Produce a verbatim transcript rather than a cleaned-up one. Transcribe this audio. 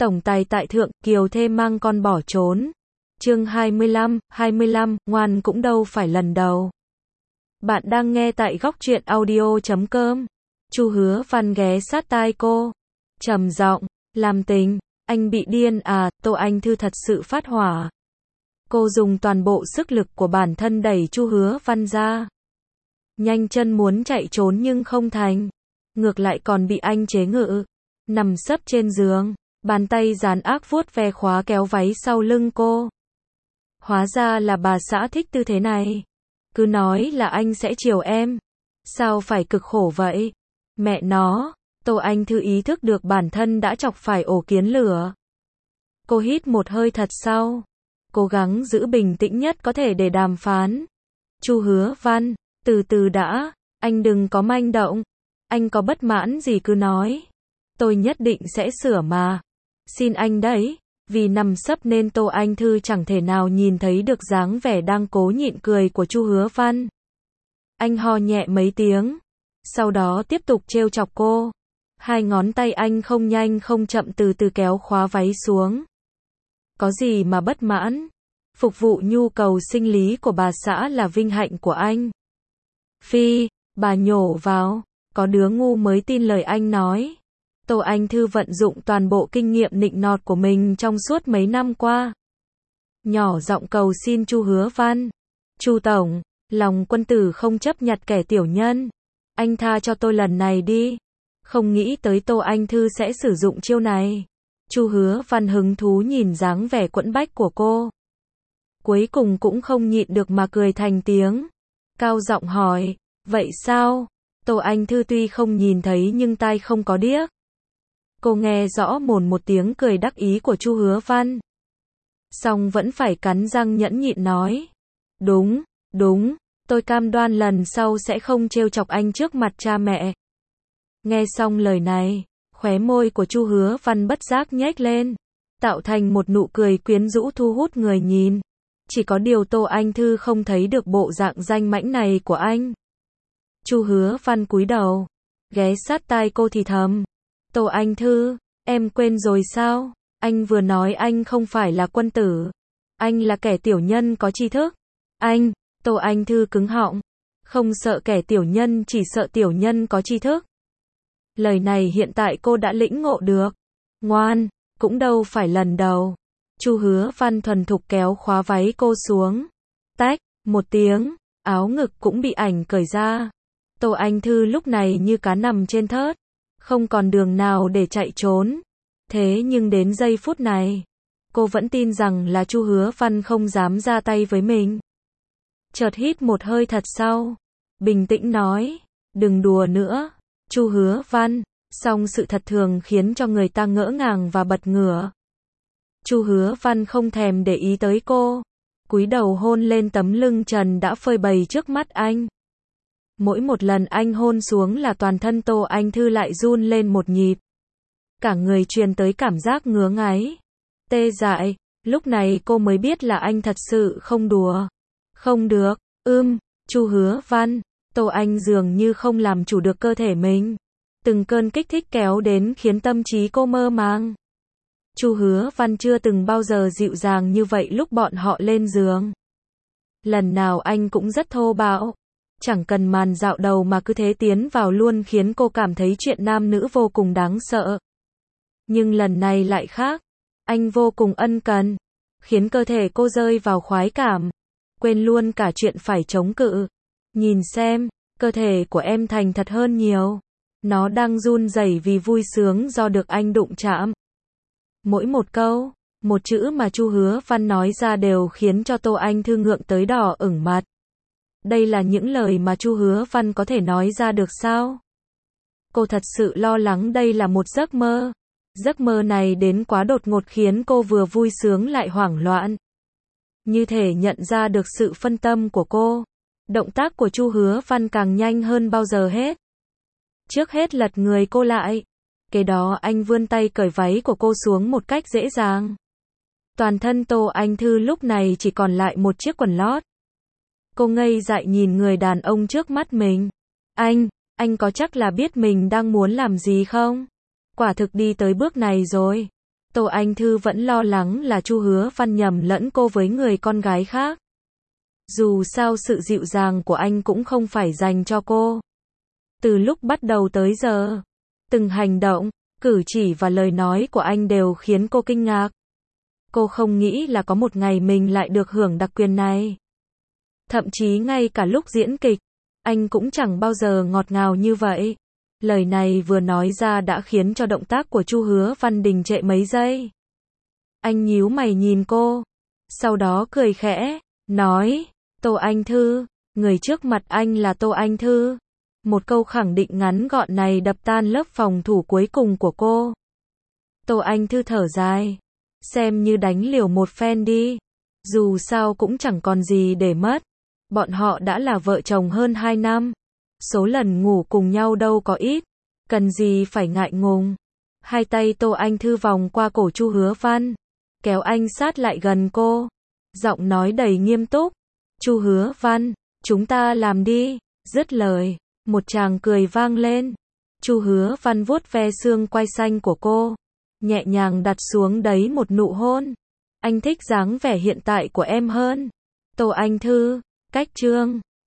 Tổng tài tại thượng, kiều thê mang con bỏ trốn. Chương hai mươi lăm, hai mươi lăm, ngoan cũng đâu phải lần đầu. Bạn đang nghe tại góc truyện audio chấm com. Chu Hứa Văn ghé sát tai cô, trầm giọng, làm tình, anh bị điên à? Tô Anh Thư thật sự phát hỏa. Cô dùng toàn bộ sức lực của bản thân đẩy Chu Hứa Văn ra. Nhanh chân muốn chạy trốn nhưng không thành. Ngược lại còn bị anh chế ngự. Nằm sấp trên giường, bàn tay giàn ác vuốt ve khóa kéo váy sau lưng cô. Hóa ra là bà xã thích tư thế này. Cứ nói là anh sẽ chiều em. Sao phải cực khổ vậy? Mẹ nó, Tô Anh Thư ý thức được bản thân đã chọc phải ổ kiến lửa. Cô hít một hơi thật sâu. Cố gắng giữ bình tĩnh nhất có thể để đàm phán. Chu Hứa Văn, từ từ đã, anh đừng có manh động. Anh có bất mãn gì cứ nói. Tôi nhất định sẽ sửa mà. Xin anh đấy. Vì nằm sấp nên Tô Anh Thư chẳng thể nào nhìn thấy được dáng vẻ đang cố nhịn cười của Chu Hứa Văn. Anh ho nhẹ mấy tiếng. Sau đó tiếp tục trêu chọc cô. Hai ngón tay anh không nhanh không chậm từ từ kéo khóa váy xuống. Có gì mà bất mãn? Phục vụ nhu cầu sinh lý của bà xã là vinh hạnh của anh. Phi, bà nhổ vào. Có đứa ngu mới tin lời anh nói. Tô Anh Thư vận dụng toàn bộ kinh nghiệm nịnh nọt của mình trong suốt mấy năm qua. Nhỏ giọng cầu xin Chu Hứa Văn. Chu Tổng, lòng quân tử không chấp nhặt kẻ tiểu nhân. Anh tha cho tôi lần này đi. Không nghĩ tới Tô Anh Thư sẽ sử dụng chiêu này. Chu Hứa Văn hứng thú nhìn dáng vẻ quẫn bách của cô. Cuối cùng cũng không nhịn được mà cười thành tiếng. Cao giọng hỏi, vậy sao? Tô Anh Thư tuy không nhìn thấy nhưng tai không có điếc. Cô nghe rõ mồn một tiếng cười đắc ý của Chu Hứa Văn. Song vẫn phải cắn răng nhẫn nhịn nói. Đúng, đúng, tôi cam đoan lần sau sẽ không trêu chọc anh trước mặt cha mẹ. Nghe xong lời này, khóe môi của Chu Hứa Văn bất giác nhếch lên, tạo thành một nụ cười quyến rũ thu hút người nhìn. Chỉ có điều Tô Anh Thư không thấy được bộ dạng danh mãnh này của anh. Chu Hứa Văn cúi đầu, ghé sát tai cô thì thầm. Tô Anh Thư, em quên rồi sao? Anh vừa nói anh không phải là quân tử. Anh là kẻ tiểu nhân có tri thức. Anh, Tô Anh Thư cứng họng. Không sợ kẻ tiểu nhân, chỉ sợ tiểu nhân có tri thức. Lời này hiện tại cô đã lĩnh ngộ được. Ngoan, cũng đâu phải lần đầu. Chu Hứa Văn thuần thục kéo khóa váy cô xuống. Tách, một tiếng, áo ngực cũng bị ảnh cởi ra. Tô Anh Thư lúc này như cá nằm trên thớt. Không còn đường nào để chạy trốn. Thế nhưng đến giây phút này, cô vẫn tin rằng là Chu Hứa Văn không dám ra tay với mình. Chợt hít một hơi thật sâu, bình tĩnh nói, đừng đùa nữa, Chu Hứa Văn. Song sự thật thường khiến cho người ta ngỡ ngàng và bật ngửa. Chu Hứa Văn không thèm để ý tới cô, cúi đầu hôn lên tấm lưng trần đã phơi bày trước mắt anh. Mỗi một lần anh hôn xuống là toàn thân Tô Anh Thư lại run lên một nhịp. Cả người truyền tới cảm giác ngứa ngáy, tê dại. Lúc này cô mới biết là anh thật sự không đùa. Không được, ưm, Chu Hứa Văn. Tô Anh dường như không làm chủ được cơ thể mình. Từng cơn kích thích kéo đến khiến tâm trí cô mơ màng. Chu Hứa Văn chưa từng bao giờ dịu dàng như vậy lúc bọn họ lên giường. Lần nào anh cũng rất thô bạo. Chẳng cần màn dạo đầu mà cứ thế tiến vào luôn khiến cô cảm thấy chuyện nam nữ vô cùng đáng sợ. Nhưng lần này lại khác. Anh vô cùng ân cần, khiến cơ thể cô rơi vào khoái cảm. Quên luôn cả chuyện phải chống cự. Nhìn xem, cơ thể của em thành thật hơn nhiều. Nó đang run rẩy vì vui sướng do được anh đụng chạm. Mỗi một câu, một chữ mà Chu Hứa Văn nói ra đều khiến cho Tô Anh Thư ngượng tới đỏ ửng mặt. Đây là những lời mà Chu Hứa Văn có thể nói ra được sao? Cô thật sự lo lắng đây là một giấc mơ. Giấc mơ này đến quá đột ngột khiến cô vừa vui sướng lại hoảng loạn. Như thể nhận ra được sự phân tâm của cô. Động tác của Chu Hứa Văn càng nhanh hơn bao giờ hết. Trước hết lật người cô lại. Kế đó anh vươn tay cởi váy của cô xuống một cách dễ dàng. Toàn thân Tô Anh Thư lúc này chỉ còn lại một chiếc quần lót. Cô ngây dại nhìn người đàn ông trước mắt mình. Anh, anh có chắc là biết mình đang muốn làm gì không? Quả thực đi tới bước này rồi. Tô Anh Thư vẫn lo lắng là Chu Hứa Văn nhầm lẫn cô với người con gái khác. Dù sao sự dịu dàng của anh cũng không phải dành cho cô. Từ lúc bắt đầu tới giờ, từng hành động, cử chỉ và lời nói của anh đều khiến cô kinh ngạc. Cô không nghĩ là có một ngày mình lại được hưởng đặc quyền này. Thậm chí ngay cả lúc diễn kịch, anh cũng chẳng bao giờ ngọt ngào như vậy. Lời này vừa nói ra đã khiến cho động tác của Chu Hứa Văn đình trệ mấy giây. Anh nhíu mày nhìn cô, sau đó cười khẽ, nói, Tô Anh Thư, người trước mặt anh là Tô Anh Thư. Một câu khẳng định ngắn gọn này đập tan lớp phòng thủ cuối cùng của cô. Tô Anh Thư thở dài, xem như đánh liều một phen đi. Dù sao cũng chẳng còn gì để mất. Bọn họ đã là vợ chồng hơn hai năm. Số lần ngủ cùng nhau đâu có ít. Cần gì phải ngại ngùng. Hai tay Tô Anh Thư vòng qua cổ Chu Hứa Văn, kéo anh sát lại gần cô. Giọng nói đầy nghiêm túc. Chu Hứa Văn, chúng ta làm đi. Dứt lời, một tràng cười vang lên. Chu Hứa Văn vuốt ve xương quai xanh của cô, nhẹ nhàng đặt xuống đấy một nụ hôn. Anh thích dáng vẻ hiện tại của em hơn. Tô Anh Thư, cách chương